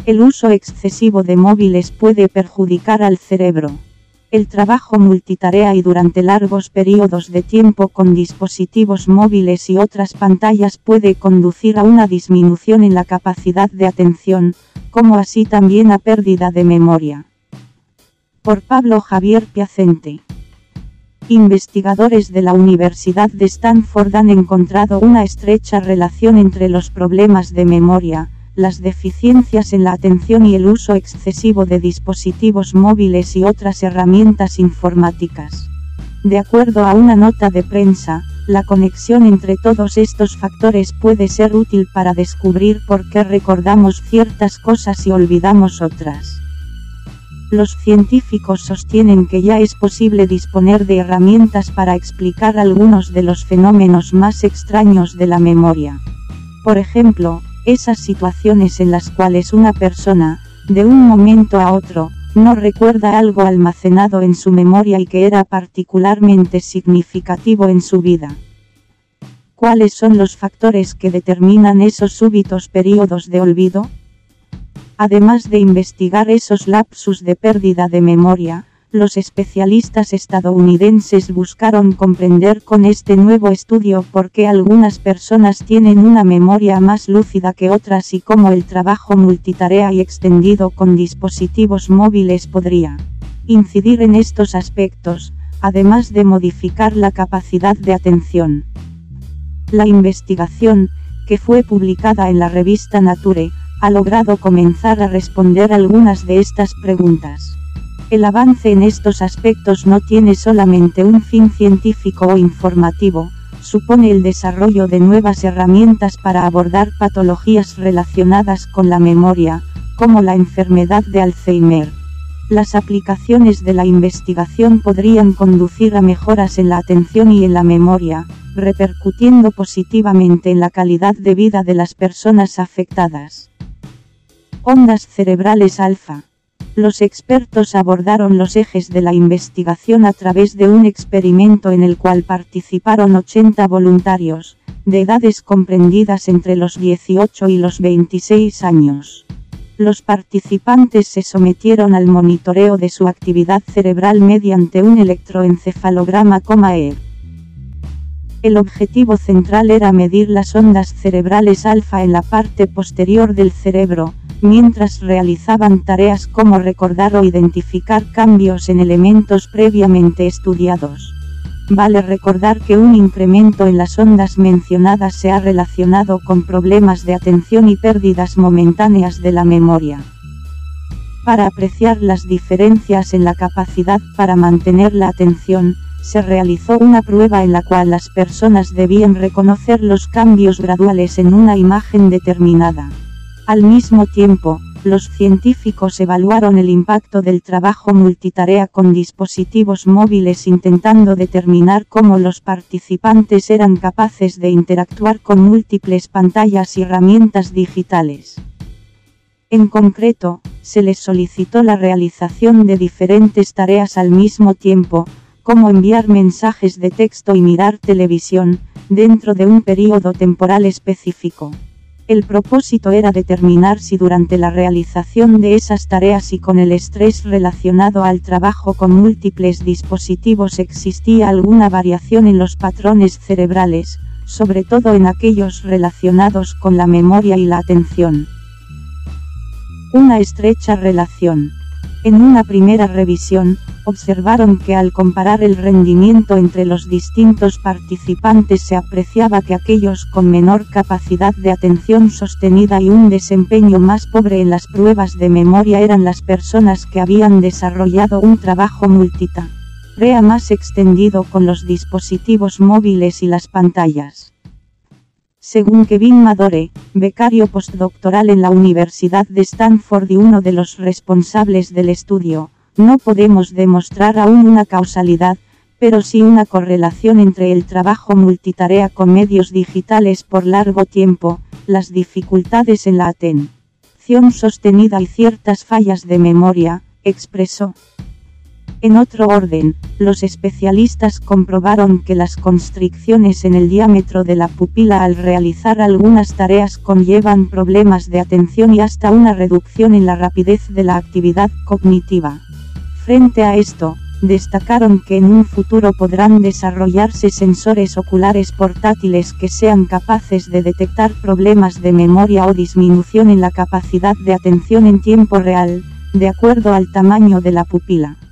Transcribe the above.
El uso excesivo de móviles puede perjudicar al cerebro. El trabajo multitarea y durante largos periodos de tiempo con dispositivos móviles y otras pantallas puede conducir a una disminución en la capacidad de atención, como así también a pérdida de memoria. Por Pablo Javier Piacente. Investigadores de la Universidad de Stanford han encontrado una estrecha relación entre los problemas de memoria, las deficiencias en la atención y el uso excesivo de dispositivos móviles y otras herramientas informáticas. De acuerdo a una nota de prensa, la conexión entre todos estos factores puede ser útil para descubrir por qué recordamos ciertas cosas y olvidamos otras. Los científicos sostienen que ya es posible disponer de herramientas para explicar algunos de los fenómenos más extraños de la memoria. Por ejemplo, esas situaciones en las cuales una persona, de un momento a otro, no recuerda algo almacenado en su memoria y que era particularmente significativo en su vida. ¿Cuáles son los factores que determinan esos súbitos periodos de olvido? Además de investigar esos lapsus de pérdida de memoria, los especialistas estadounidenses buscaron comprender con este nuevo estudio por qué algunas personas tienen una memoria más lúcida que otras y cómo el trabajo multitarea y extendido con dispositivos móviles podría incidir en estos aspectos, además de modificar la capacidad de atención. La investigación, que fue publicada en la revista Nature, ha logrado comenzar a responder algunas de estas preguntas. El avance en estos aspectos no tiene solamente un fin científico o informativo, supone el desarrollo de nuevas herramientas para abordar patologías relacionadas con la memoria, como la enfermedad de Alzheimer. Las aplicaciones de la investigación podrían conducir a mejoras en la atención y en la memoria, repercutiendo positivamente en la calidad de vida de las personas afectadas. Ondas cerebrales alfa. Los expertos abordaron los ejes de la investigación a través de un experimento en el cual participaron 80 voluntarios, de edades comprendidas entre los 18 y los 26 años. Los participantes se sometieron al monitoreo de su actividad cerebral mediante un electroencefalograma (EEG). El objetivo central era medir las ondas cerebrales alfa en la parte posterior del cerebro, mientras realizaban tareas como recordar o identificar cambios en elementos previamente estudiados. Vale recordar que un incremento en las ondas mencionadas se ha relacionado con problemas de atención y pérdidas momentáneas de la memoria. Para apreciar las diferencias en la capacidad para mantener la atención, se realizó una prueba en la cual las personas debían reconocer los cambios graduales en una imagen determinada. Al mismo tiempo, los científicos evaluaron el impacto del trabajo multitarea con dispositivos móviles intentando determinar cómo los participantes eran capaces de interactuar con múltiples pantallas y herramientas digitales. En concreto, se les solicitó la realización de diferentes tareas al mismo tiempo, como enviar mensajes de texto y mirar televisión, dentro de un periodo temporal específico. El propósito era determinar si durante la realización de esas tareas y con el estrés relacionado al trabajo con múltiples dispositivos existía alguna variación en los patrones cerebrales, sobre todo en aquellos relacionados con la memoria y la atención. Una estrecha relación. En una primera revisión, observaron que al comparar el rendimiento entre los distintos participantes se apreciaba que aquellos con menor capacidad de atención sostenida y un desempeño más pobre en las pruebas de memoria eran las personas que habían desarrollado un trabajo multitarea más extendido con los dispositivos móviles y las pantallas. Según Kevin Madore, becario postdoctoral en la Universidad de Stanford y uno de los responsables del estudio, no podemos demostrar aún una causalidad, pero sí una correlación entre el trabajo multitarea con medios digitales por largo tiempo, las dificultades en la atención sostenida y ciertas fallas de memoria, expresó. En otro orden, los especialistas comprobaron que las constricciones en el diámetro de la pupila al realizar algunas tareas conllevan problemas de atención y hasta una reducción en la rapidez de la actividad cognitiva. Frente a esto, destacaron que en un futuro podrán desarrollarse sensores oculares portátiles que sean capaces de detectar problemas de memoria o disminución en la capacidad de atención en tiempo real, de acuerdo al tamaño de la pupila.